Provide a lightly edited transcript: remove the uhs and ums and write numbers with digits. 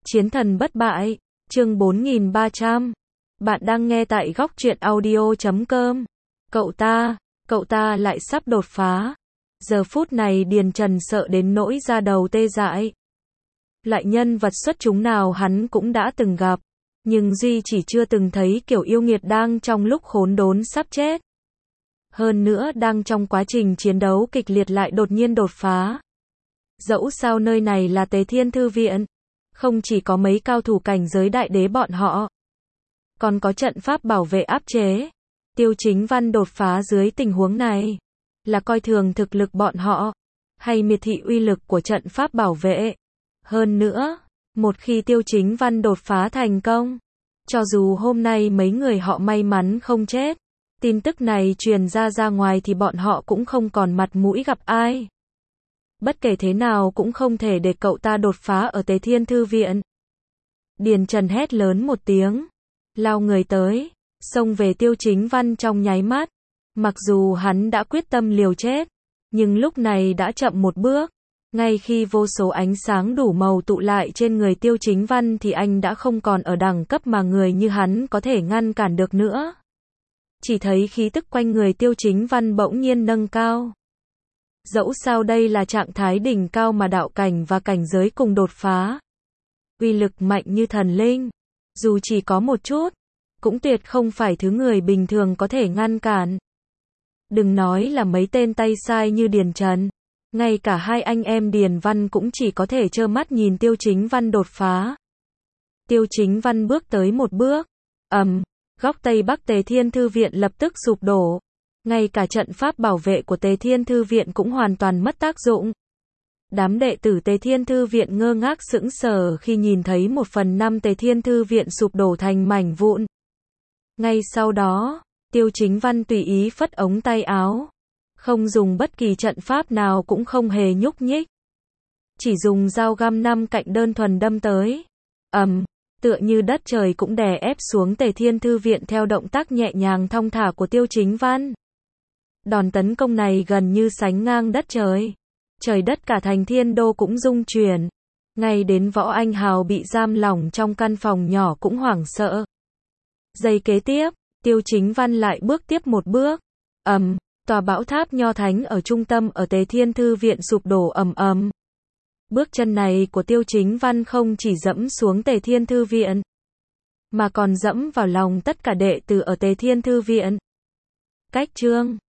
Chiến thần bất bại, chương 4300. Bạn đang nghe tại góc truyện audio.com. Cậu ta lại sắp đột phá. Giờ phút này Điền Trần sợ đến nỗi da đầu tê dại. Loại nhân vật xuất chúng nào hắn cũng đã từng gặp, nhưng duy chỉ chưa từng thấy kiểu yêu nghiệt đang trong lúc khốn đốn sắp chết. Hơn nữa đang trong quá trình chiến đấu kịch liệt lại đột nhiên đột phá. Dẫu sao nơi này là Tế Thiên Thư Viện, không chỉ có mấy cao thủ cảnh giới đại đế bọn họ, còn có trận pháp bảo vệ áp chế. Tiêu Chính Văn đột phá dưới tình huống này, là coi thường thực lực bọn họ, hay miệt thị uy lực của trận pháp bảo vệ. Hơn nữa, một khi Tiêu Chính Văn đột phá thành công, cho dù hôm nay mấy người họ may mắn không chết, tin tức này truyền ra ngoài thì bọn họ cũng không còn mặt mũi gặp ai. Bất kể thế nào cũng không thể để cậu ta đột phá ở Tế Thiên Thư Viện. Điền Trần hét lớn một tiếng, lao người tới, xông về Tiêu Chính Văn trong nháy mắt. Mặc dù hắn đã quyết tâm liều chết, nhưng lúc này đã chậm một bước. Ngay khi vô số ánh sáng đủ màu tụ lại trên người Tiêu Chính Văn thì anh đã không còn ở đẳng cấp mà người như hắn có thể ngăn cản được nữa. Chỉ thấy khí tức quanh người Tiêu Chính Văn bỗng nhiên nâng cao. Dẫu sao đây là trạng thái đỉnh cao mà đạo cảnh và cảnh giới cùng đột phá. Uy lực mạnh như thần linh, dù chỉ có một chút, cũng tuyệt không phải thứ người bình thường có thể ngăn cản. Đừng nói là mấy tên tay sai như Điền Trần, ngay cả hai anh em Điền Văn cũng chỉ có thể trơ mắt nhìn Tiêu Chính Văn đột phá. Tiêu Chính Văn bước tới một bước, góc Tây Bắc Tế Thiên Thư Viện lập tức sụp đổ. Ngay cả trận pháp bảo vệ của Tế Thiên Thư Viện cũng hoàn toàn mất tác dụng. Đám đệ tử Tế Thiên Thư Viện ngơ ngác sững sờ khi nhìn thấy 1/5 Tế Thiên Thư Viện sụp đổ thành mảnh vụn. Ngay sau đó, Tiêu Chính Văn tùy ý phất ống tay áo, không dùng bất kỳ trận pháp nào cũng không hề nhúc nhích. Chỉ dùng dao găm 5 cạnh đơn thuần đâm tới. Tựa như đất trời cũng đè ép xuống Tế Thiên Thư Viện theo động tác nhẹ nhàng thong thả của Tiêu Chính Văn. Đòn tấn công này gần như sánh ngang đất trời. Trời đất cả thành Thiên Đô cũng rung chuyển. Ngay đến Võ Anh Hào bị giam lỏng trong căn phòng nhỏ cũng hoảng sợ. Giây kế tiếp, Tiêu Chính Văn lại bước tiếp một bước. Tòa bảo tháp nho thánh ở trung tâm ở Tế Thiên Thư Viện sụp đổ ầm. Bước chân này của Tiêu Chính Văn không chỉ dẫm xuống Tế Thiên Thư Viện, mà còn dẫm vào lòng tất cả đệ tử ở Tế Thiên Thư Viện. Cách chương